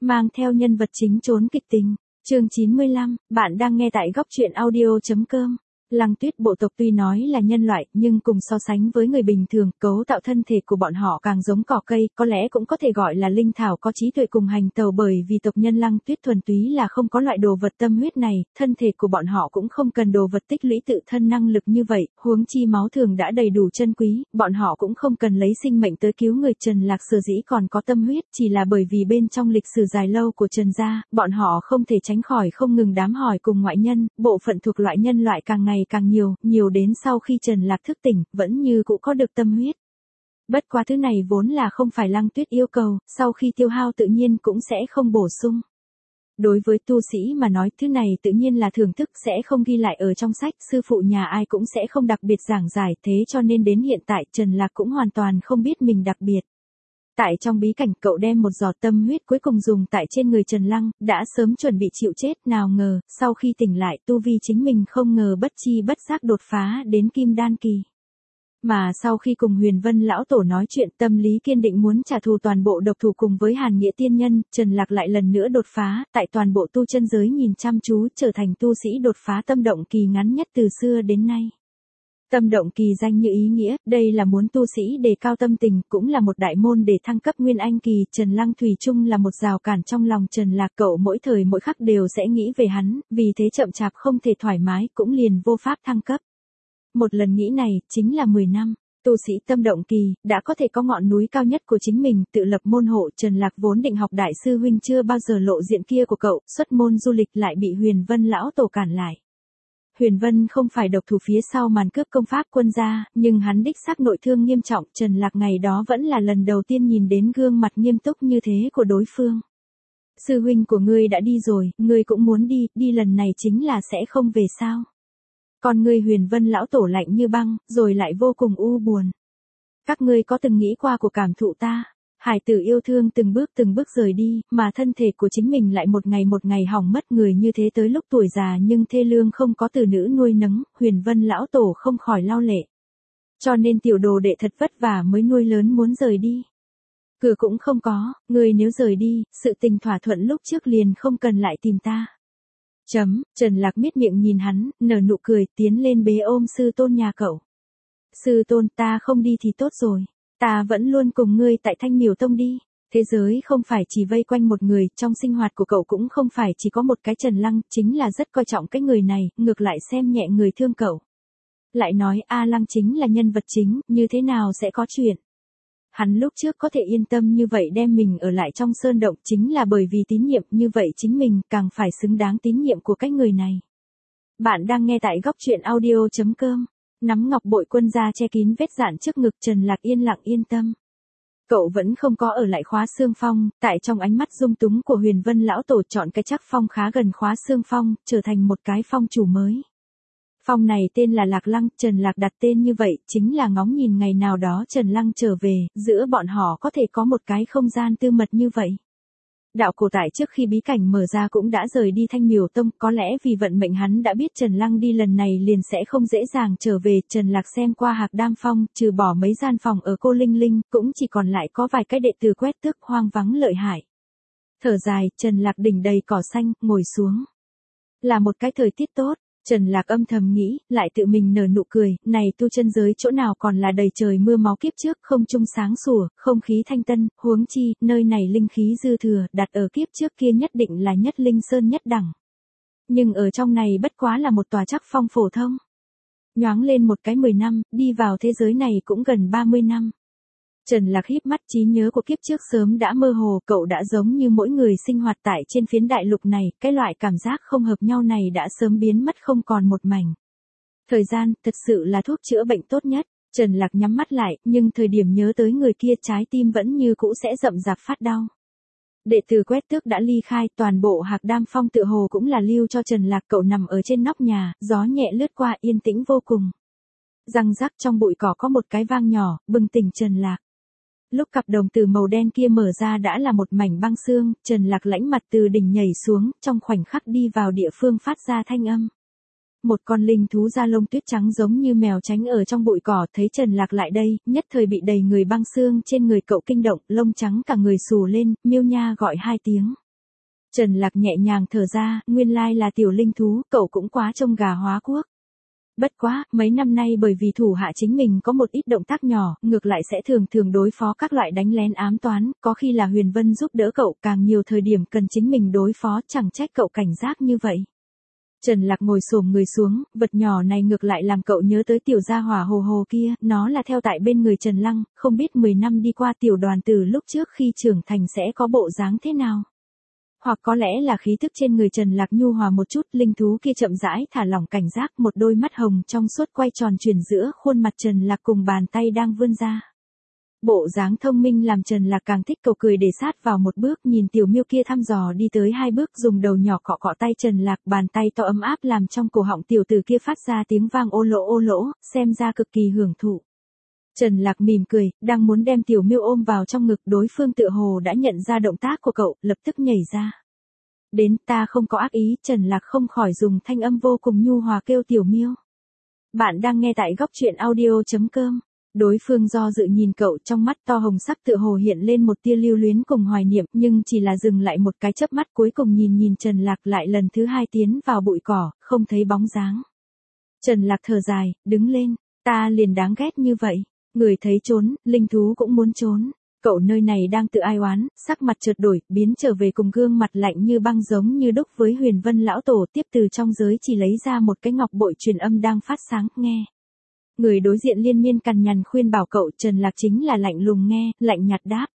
mang theo nhân vật chính trốn kịch tình. Chương 95, bạn đang nghe tại góc truyện audio.com. Lăng Tuyết bộ tộc tuy nói là nhân loại, nhưng cùng so sánh với người bình thường, cấu tạo thân thể của bọn họ càng giống cỏ cây, có lẽ cũng có thể gọi là linh thảo có trí tuệ cùng hành tẩu, bởi vì tộc nhân Lăng Tuyết thuần túy là không có loại đồ vật tâm huyết này, thân thể của bọn họ cũng không cần đồ vật tích lũy tự thân năng lực như vậy, huống chi máu thường đã đầy đủ chân quý, bọn họ cũng không cần lấy sinh mệnh tới cứu người. Trần Lạc sở dĩ còn có tâm huyết, chỉ là bởi vì bên trong lịch sử dài lâu của Trần gia, bọn họ không thể tránh khỏi không ngừng đám hỏi cùng ngoại nhân, bộ phận thuộc loại nhân loại càng ngày càng nhiều đến sau khi Trần Lạc thức tỉnh, vẫn như cũ có được tâm huyết. Bất quá thứ này vốn là không phải Lăng Tuyết yêu cầu, sau khi tiêu hao tự nhiên cũng sẽ không bổ sung. Đối với tu sĩ mà nói, thứ này tự nhiên là thưởng thức, sẽ không ghi lại ở trong sách, sư phụ nhà ai cũng sẽ không đặc biệt giảng giải, thế cho nên đến hiện tại Trần Lạc cũng hoàn toàn không biết mình đặc biệt. Tại trong bí cảnh, cậu đem một giọt tâm huyết cuối cùng dùng tại trên người Trần Lăng, đã sớm chuẩn bị chịu chết, nào ngờ, sau khi tỉnh lại, tu vi chính mình không ngờ bất chi bất giác đột phá đến kim đan kỳ. Mà sau khi cùng Huyền Vân lão tổ nói chuyện, tâm lý kiên định muốn trả thù toàn bộ độc thủ cùng với Hàn Nghĩa tiên nhân, Trần Lạc lại lần nữa đột phá, tại toàn bộ tu chân giới nhìn chăm chú, trở thành tu sĩ đột phá tâm động kỳ ngắn nhất từ xưa đến nay. Tâm động kỳ danh như ý nghĩa, đây là muốn tu sĩ đề cao tâm tình, cũng là một đại môn để thăng cấp nguyên anh kỳ. Trần Lăng thủy chung là một rào cản trong lòng Trần Lạc, cậu mỗi thời mỗi khắc đều sẽ nghĩ về hắn, vì thế chậm chạp không thể thoải mái, cũng liền vô pháp thăng cấp. Một lần nghĩ này, chính là 10 năm. Tu sĩ tâm động kỳ, đã có thể có ngọn núi cao nhất của chính mình, tự lập môn hộ. Trần Lạc vốn định học đại sư huynh chưa bao giờ lộ diện kia của cậu, xuất môn du lịch lại bị Huyền Vân lão tổ cản lại. Huyền Vân không phải độc thủ phía sau màn cướp công pháp quân gia, nhưng hắn đích xác nội thương nghiêm trọng. Trần Lạc ngày đó vẫn là lần đầu tiên nhìn đến gương mặt nghiêm túc như thế của đối phương. Sư huynh của ngươi đã đi rồi, ngươi cũng muốn đi, đi lần này chính là sẽ không về sao? Còn ngươi Huyền Vân lão tổ lạnh như băng, rồi lại vô cùng u buồn. Các ngươi có từng nghĩ qua của cảm thụ ta? Hải tử yêu thương từng bước rời đi, mà thân thể của chính mình lại một ngày hỏng mất, người như thế tới lúc tuổi già nhưng thê lương không có tử nữ nuôi nấng, Huyền Vân lão tổ không khỏi lau lệ. Cho nên tiểu đồ đệ thật vất vả mới nuôi lớn muốn rời đi. Cửa cũng không có, người nếu rời đi, sự tình thỏa thuận lúc trước liền không cần lại tìm ta. Trần Lạc miết miệng nhìn hắn, nở nụ cười, tiến lên bế ôm sư tôn nhà cậu. Sư tôn, ta không đi thì tốt rồi. Ta vẫn luôn cùng ngươi tại Thanh Miểu Tông đi. Thế giới không phải chỉ vây quanh một người, trong sinh hoạt của cậu cũng không phải chỉ có một cái Trần Lăng, chính là rất coi trọng cái người này, ngược lại xem nhẹ người thương cậu. Lại nói A Lăng chính là nhân vật chính, như thế nào sẽ có chuyện. Hắn lúc trước có thể yên tâm như vậy đem mình ở lại trong sơn động, chính là bởi vì tín nhiệm, như vậy chính mình càng phải xứng đáng tín nhiệm của cái người này. Bạn đang nghe tại góc truyện audio.com. Nắm ngọc bội quân gia che kín vết dạn trước ngực, Trần Lạc yên lặng yên tâm. Cậu vẫn không có ở lại Khóa Xương Phong, tại trong ánh mắt dung túng của Huyền Vân lão tổ chọn cái chắc phong khá gần Khóa Xương Phong, trở thành một cái phong chủ mới. Phong này tên là Lạc Lăng, Trần Lạc đặt tên như vậy, chính là ngóng nhìn ngày nào đó Trần Lăng trở về, giữa bọn họ có thể có một cái không gian tư mật như vậy. Đạo cổ tại trước khi bí cảnh mở ra cũng đã rời đi Thanh Miểu Tông, có lẽ vì vận mệnh hắn đã biết Trần Lăng đi lần này liền sẽ không dễ dàng trở về. Trần Lạc xem qua Hạc Đam Phong, trừ bỏ mấy gian phòng ở Cô Linh Linh, cũng chỉ còn lại có vài cái đệ tử quét tước, hoang vắng lợi hại. Thở dài, Trần Lạc đỉnh đầy cỏ xanh, ngồi xuống. Là một cái thời tiết tốt. Trần Lạc âm thầm nghĩ, lại tự mình nở nụ cười, này tu chân giới chỗ nào còn là đầy trời mưa máu kiếp trước, không trung sáng sủa, không khí thanh tân, huống chi, nơi này linh khí dư thừa, đặt ở kiếp trước kia nhất định là nhất linh sơn nhất đẳng. Nhưng ở trong này bất quá là một tòa chắc phong phổ thông. Nhoáng lên một cái 10 năm, đi vào thế giới này cũng gần 30 năm. Trần Lạc híp mắt, trí nhớ của kiếp trước sớm đã mơ hồ, cậu đã giống như mỗi người sinh hoạt tại trên phiến đại lục này, cái loại cảm giác không hợp nhau này đã sớm biến mất không còn một mảnh. Thời gian, thật sự là thuốc chữa bệnh tốt nhất. Trần Lạc nhắm mắt lại, nhưng thời điểm nhớ tới người kia trái tim vẫn như cũ sẽ rậm rạp phát đau. Đệ tử quét tước đã ly khai, toàn bộ Hạc Đam Phong tựa hồ cũng là lưu cho Trần Lạc. Cậu nằm ở trên nóc nhà, gió nhẹ lướt qua, yên tĩnh vô cùng. Răng rắc, trong bụi cỏ có một cái vang nhỏ, bừng tỉnh Trần Lạc. Lúc cặp đồng tử màu đen kia mở ra đã là một mảnh băng xương, Trần Lạc lãnh mặt từ đỉnh nhảy xuống, trong khoảnh khắc đi vào địa phương phát ra thanh âm. Một con linh thú da lông tuyết trắng giống như mèo tránh ở trong bụi cỏ, thấy Trần Lạc lại đây, nhất thời bị đầy người băng xương trên người cậu kinh động, lông trắng cả người xù lên, miêu nha gọi 2 tiếng. Trần Lạc nhẹ nhàng thở ra, nguyên lai là tiểu linh thú, cậu cũng quá trông gà hóa quốc. Bất quá, mấy năm nay bởi vì thủ hạ chính mình có một ít động tác nhỏ, ngược lại sẽ thường thường đối phó các loại đánh lén ám toán, có khi là Huyền Vân giúp đỡ cậu, càng nhiều thời điểm cần chính mình đối phó, chẳng trách cậu cảnh giác như vậy. Trần Lạc ngồi xổm người xuống, vật nhỏ này ngược lại làm cậu nhớ tới tiểu gia hỏa hồ hồ kia, nó là theo tại bên người Trần Lăng, không biết 10 năm đi qua tiểu đoàn từ lúc trước khi trưởng thành sẽ có bộ dáng thế nào. Hoặc có lẽ là khí thức trên người Trần Lạc nhu hòa một chút, linh thú kia chậm rãi thả lỏng cảnh giác, một đôi mắt hồng trong suốt quay tròn chuyển giữa khuôn mặt Trần Lạc cùng bàn tay đang vươn ra. Bộ dáng thông minh làm Trần Lạc càng thích, cậu cười để sát vào một bước, nhìn tiểu miêu kia thăm dò đi tới 2 bước, dùng đầu nhỏ cọ cọ tay Trần Lạc, bàn tay to ấm áp làm trong cổ họng tiểu tử kia phát ra tiếng vang ô lỗ, xem ra cực kỳ hưởng thụ. Trần Lạc mỉm cười, đang muốn đem tiểu miêu ôm vào trong ngực, đối phương tựa hồ đã nhận ra động tác của cậu, lập tức nhảy ra. Đến, ta không có ác ý, Trần Lạc không khỏi dùng thanh âm vô cùng nhu hòa kêu tiểu miêu. Bạn đang nghe tại góc truyện audio.com. Đối phương do dự nhìn cậu, trong mắt to hồng sắc tựa hồ hiện lên một tia lưu luyến cùng hoài niệm, nhưng chỉ là dừng lại một cái chớp mắt, cuối cùng nhìn Trần Lạc lại lần thứ 2 tiến vào bụi cỏ, không thấy bóng dáng. Trần Lạc thở dài, đứng lên, ta liền đáng ghét như vậy. Người thấy trốn, linh thú cũng muốn trốn. Cậu nơi này đang tự ai oán, sắc mặt chợt đổi, biến trở về cùng gương mặt lạnh như băng giống như đúc với Huyền Vân lão tổ, tiếp từ trong giới chỉ lấy ra một cái ngọc bội truyền âm đang phát sáng, nghe. Người đối diện liên miên cằn nhằn khuyên bảo cậu, Trần Lạc chính là lạnh lùng nghe, lạnh nhạt đáp.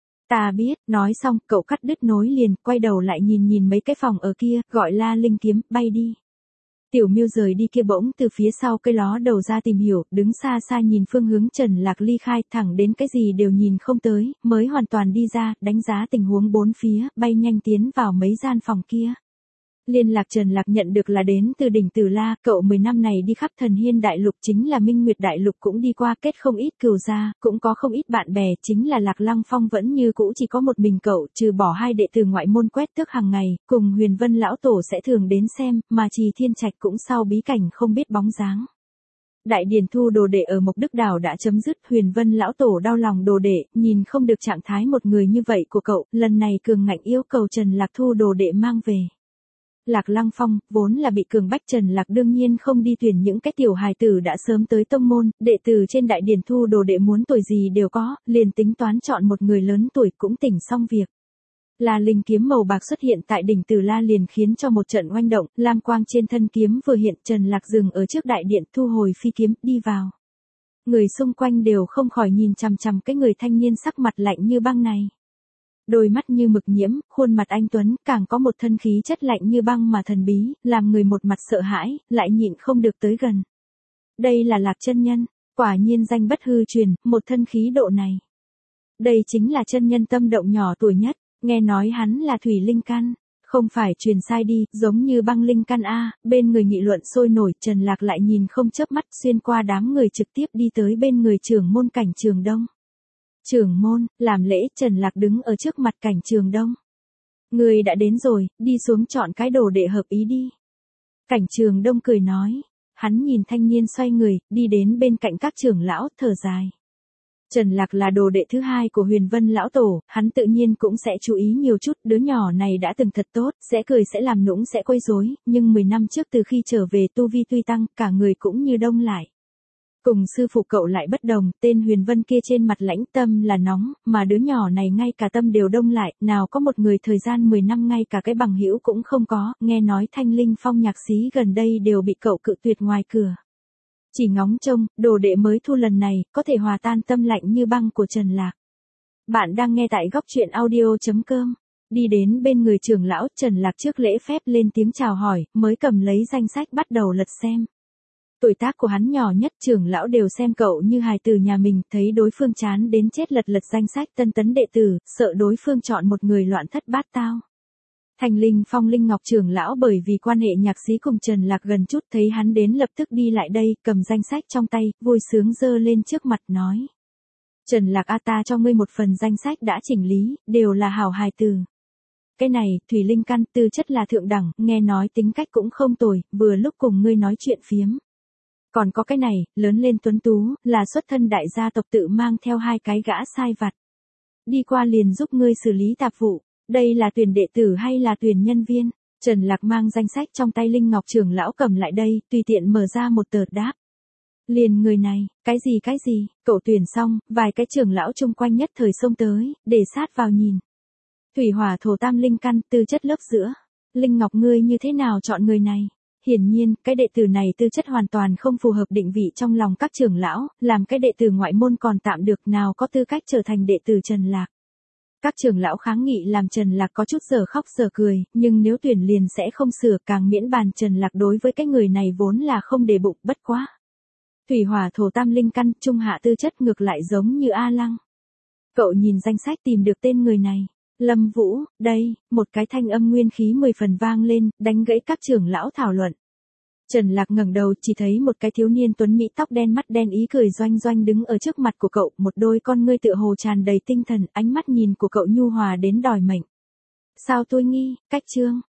Ta biết, nói xong, cậu cắt đứt nối liền, quay đầu lại nhìn mấy cái phòng ở kia, gọi la linh kiếm, bay đi. Tiểu miêu rời đi kia bỗng từ phía sau cây ló đầu ra tìm hiểu, đứng xa xa nhìn phương hướng Trần Lạc ly khai, thẳng đến cái gì đều nhìn không tới, mới hoàn toàn đi ra, đánh giá tình huống bốn phía, bay nhanh tiến vào mấy gian phòng kia. Liên lạc Trần Lạc nhận được là đến từ đỉnh Tử La, cậu 10 năm này đi khắp Thần Hiên Đại Lục, chính là Minh Nguyệt Đại Lục cũng đi qua, kết không ít cừu gia, cũng có không ít bạn bè, chính là Lạc Lăng Phong vẫn như cũ chỉ có một mình cậu, trừ bỏ 2 đệ tử ngoại môn quét tước hàng ngày, cùng Huyền Vân lão tổ sẽ thường đến xem, mà Trì Thiên Trạch cũng sau bí cảnh không biết bóng dáng. Đại điển thu đồ đệ ở Mộc Đức Đảo đã chấm dứt, Huyền Vân lão tổ đau lòng đồ đệ, nhìn không được trạng thái một người như vậy của cậu, lần này cường ngạnh yêu cầu Trần Lạc thu đồ đệ mang về. Lạc Lăng Phong, vốn là bị cường bách, Trần Lạc đương nhiên không đi tuyển những cái tiểu hài tử đã sớm tới tông môn, đệ tử trên đại điển thu đồ đệ muốn tuổi gì đều có, liền tính toán chọn một người lớn tuổi cũng tỉnh xong việc. Là linh kiếm màu bạc xuất hiện tại đỉnh Tử La liền khiến cho một trận oanh động, lam quang trên thân kiếm vừa hiện, Trần Lạc dừng ở trước đại điện, thu hồi phi kiếm, đi vào. Người xung quanh đều không khỏi nhìn chằm chằm cái người thanh niên sắc mặt lạnh như băng này. Đôi mắt như mực nhiễm, khuôn mặt anh tuấn, càng có một thân khí chất lạnh như băng mà thần bí, làm người một mặt sợ hãi, lại nhịn không được tới gần. Đây là Lạc chân nhân, quả nhiên danh bất hư truyền, một thân khí độ này. Đây chính là chân nhân tâm động nhỏ tuổi nhất, nghe nói hắn là thủy linh căn, không phải truyền sai đi, giống như băng linh căn a. Bên người nghị luận sôi nổi, Trần Lạc lại nhìn không chớp mắt, xuyên qua đám người trực tiếp đi tới bên người trưởng môn Cảnh Trường Đông. Trưởng môn, làm lễ, Trần Lạc đứng ở trước mặt Cảnh Trường Đông. Người đã đến rồi, đi xuống chọn cái đồ để hợp ý đi. Cảnh Trường Đông cười nói. Hắn nhìn thanh niên xoay người, đi đến bên cạnh các trưởng lão, thở dài. Trần Lạc là đồ đệ thứ 2 của Huyền Vân lão tổ, hắn tự nhiên cũng sẽ chú ý nhiều chút, đứa nhỏ này đã từng thật tốt, sẽ cười sẽ làm nũng sẽ quấy rối, nhưng 10 năm trước từ khi trở về tu vi tuy tăng, cả người cũng như đông lại. Cùng sư phụ cậu lại bất đồng, tên Huyền Vân kia trên mặt lãnh, tâm là nóng, mà đứa nhỏ này ngay cả tâm đều đông lại, nào có một người thời gian 10 năm ngay cả cái bằng hữu cũng không có, nghe nói Thanh Linh Phong nhạc sĩ gần đây đều bị cậu cự tuyệt ngoài cửa. Chỉ ngóng trông, đồ đệ mới thu lần này, có thể hòa tan tâm lạnh như băng của Trần Lạc. Bạn đang nghe tại góc truyện audio.com. Đi đến bên người trưởng lão, Trần Lạc trước lễ phép lên tiếng chào hỏi, mới cầm lấy danh sách bắt đầu lật xem. Tuổi tác của hắn nhỏ nhất, trưởng lão đều xem cậu như hài tử nhà mình, thấy đối phương chán đến chết lật danh sách tân tấn đệ tử, sợ đối phương chọn một người loạn thất bát tao. Thành Linh Phong Linh Ngọc trưởng lão bởi vì quan hệ nhạc sĩ cùng Trần Lạc gần chút, thấy hắn đến lập tức đi lại đây, cầm danh sách trong tay, vui sướng giơ lên trước mặt nói. Trần Lạc ta cho ngươi một phần danh sách đã chỉnh lý, đều là hảo hài tử. Cái này, thủy linh căn, tư chất là thượng đẳng, nghe nói tính cách cũng không tồi, vừa lúc cùng ngươi nói chuyện phiếm. Còn có cái này, lớn lên tuấn tú, là xuất thân đại gia tộc tự mang theo 2 cái gã sai vặt. Đi qua liền giúp ngươi xử lý tạp vụ. Đây là tuyển đệ tử hay là tuyển nhân viên? Trần Lạc mang danh sách trong tay Linh Ngọc trưởng lão cầm lại đây, tùy tiện mở ra một tờ đáp. Liền người này, cái gì, cậu tuyển xong, vài cái trưởng lão chung quanh nhất thời xông tới, để sát vào nhìn. Thủy hỏa thổ tam linh căn, tư chất lớp giữa. Linh Ngọc ngươi như thế nào chọn người này? Hiển nhiên, cái đệ tử này tư chất hoàn toàn không phù hợp định vị trong lòng các trưởng lão, làm cái đệ tử ngoại môn còn tạm được, nào có tư cách trở thành đệ tử Trần Lạc. Các trưởng lão kháng nghị làm Trần Lạc có chút giờ khóc giờ cười, nhưng nếu tuyển liền sẽ không sửa, càng miễn bàn Trần Lạc đối với cái người này vốn là không để bụng, bất quá. Thủy hỏa thổ tam linh căn, trung hạ tư chất ngược lại giống như A Lăng. Cậu nhìn danh sách tìm được tên người này. Lâm Vũ, đây, một cái thanh âm nguyên khí 10 phần vang lên, đánh gãy các trưởng lão thảo luận. Trần Lạc ngẩng đầu chỉ thấy một cái thiếu niên tuấn mỹ tóc đen mắt đen ý cười doanh doanh đứng ở trước mặt của cậu, một đôi con ngươi tựa hồ tràn đầy tinh thần, ánh mắt nhìn của cậu nhu hòa đến đòi mệnh. Sao tôi nghi, cách trương,